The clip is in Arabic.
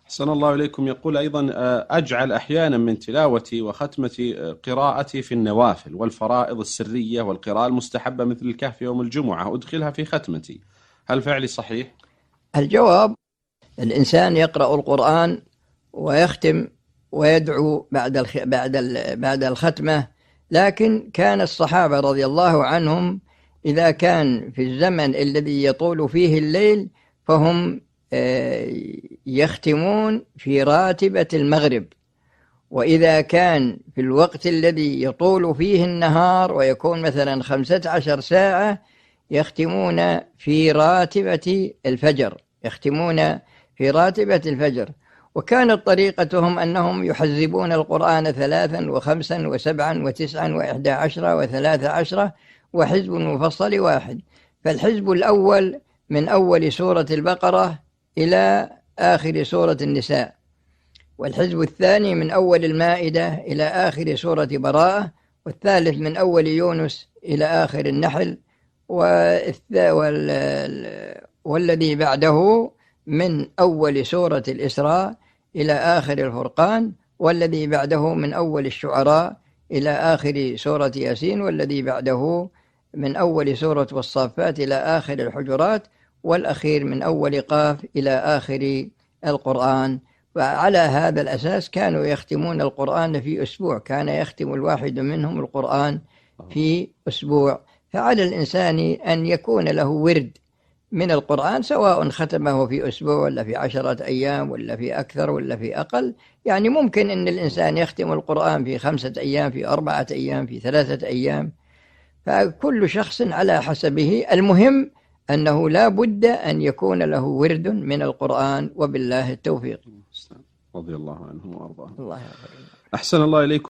أحسن الله إليكم. يقول أيضا أجعل أحيانا من تلاوتي وختمتي قراءتي في النوافل والفرائض السرية والقراءة المستحبة مثل الكهف يوم الجمعة أدخلها في ختمتي، هل فعلي صحيح؟ الجواب: الإنسان يقرأ القرآن ويختم ويدعو بعد الختمة، لكن كان الصحابة رضي الله عنهم إذا كان في الزمن الذي يطول فيه الليل فهم يختمون في راتبة المغرب، وإذا كان في الوقت الذي يطول فيه النهار ويكون مثلا 15 ساعة يختمون في راتبة الفجر، وكانت طريقتهم أنهم يحزبون القرآن 3 و5 و7 و9 و11 و13 وحزب مفصل واحد. فالحزب الأول من أول سورة البقرة إلى آخر سورة النساء، والحزب الثاني من أول المائدة إلى آخر سورة براءة، والثالث من أول يونس إلى آخر النحل، والذي بعده من أول سورة الإسراء إلى آخر الفرقان، والذي بعده من أول الشعراء إلى آخر سورة ياسين، والذي بعده من أول سورة والصافات إلى آخر الحجرات، والأخير من أول قاف إلى آخر القرآن. وعلى هذا الأساس كانوا يختمون القرآن في أسبوع، كان يختم الواحد منهم القرآن في أسبوع. فعلى الإنسان أن يكون له ورد من القرآن، سواء ختمه في أسبوع ولا في 10 أيام ولا في أكثر ولا في أقل. يعني ممكن أن الإنسان يختم القرآن في 5 أيام، في 4 أيام، في 3 أيام، فكل شخص على حسبه. المهم أنه لا بد أن يكون له ورد من القرآن، وبالله التوفيق. رضي الله عنه وأرضاه. الله أحسن الله إليكم.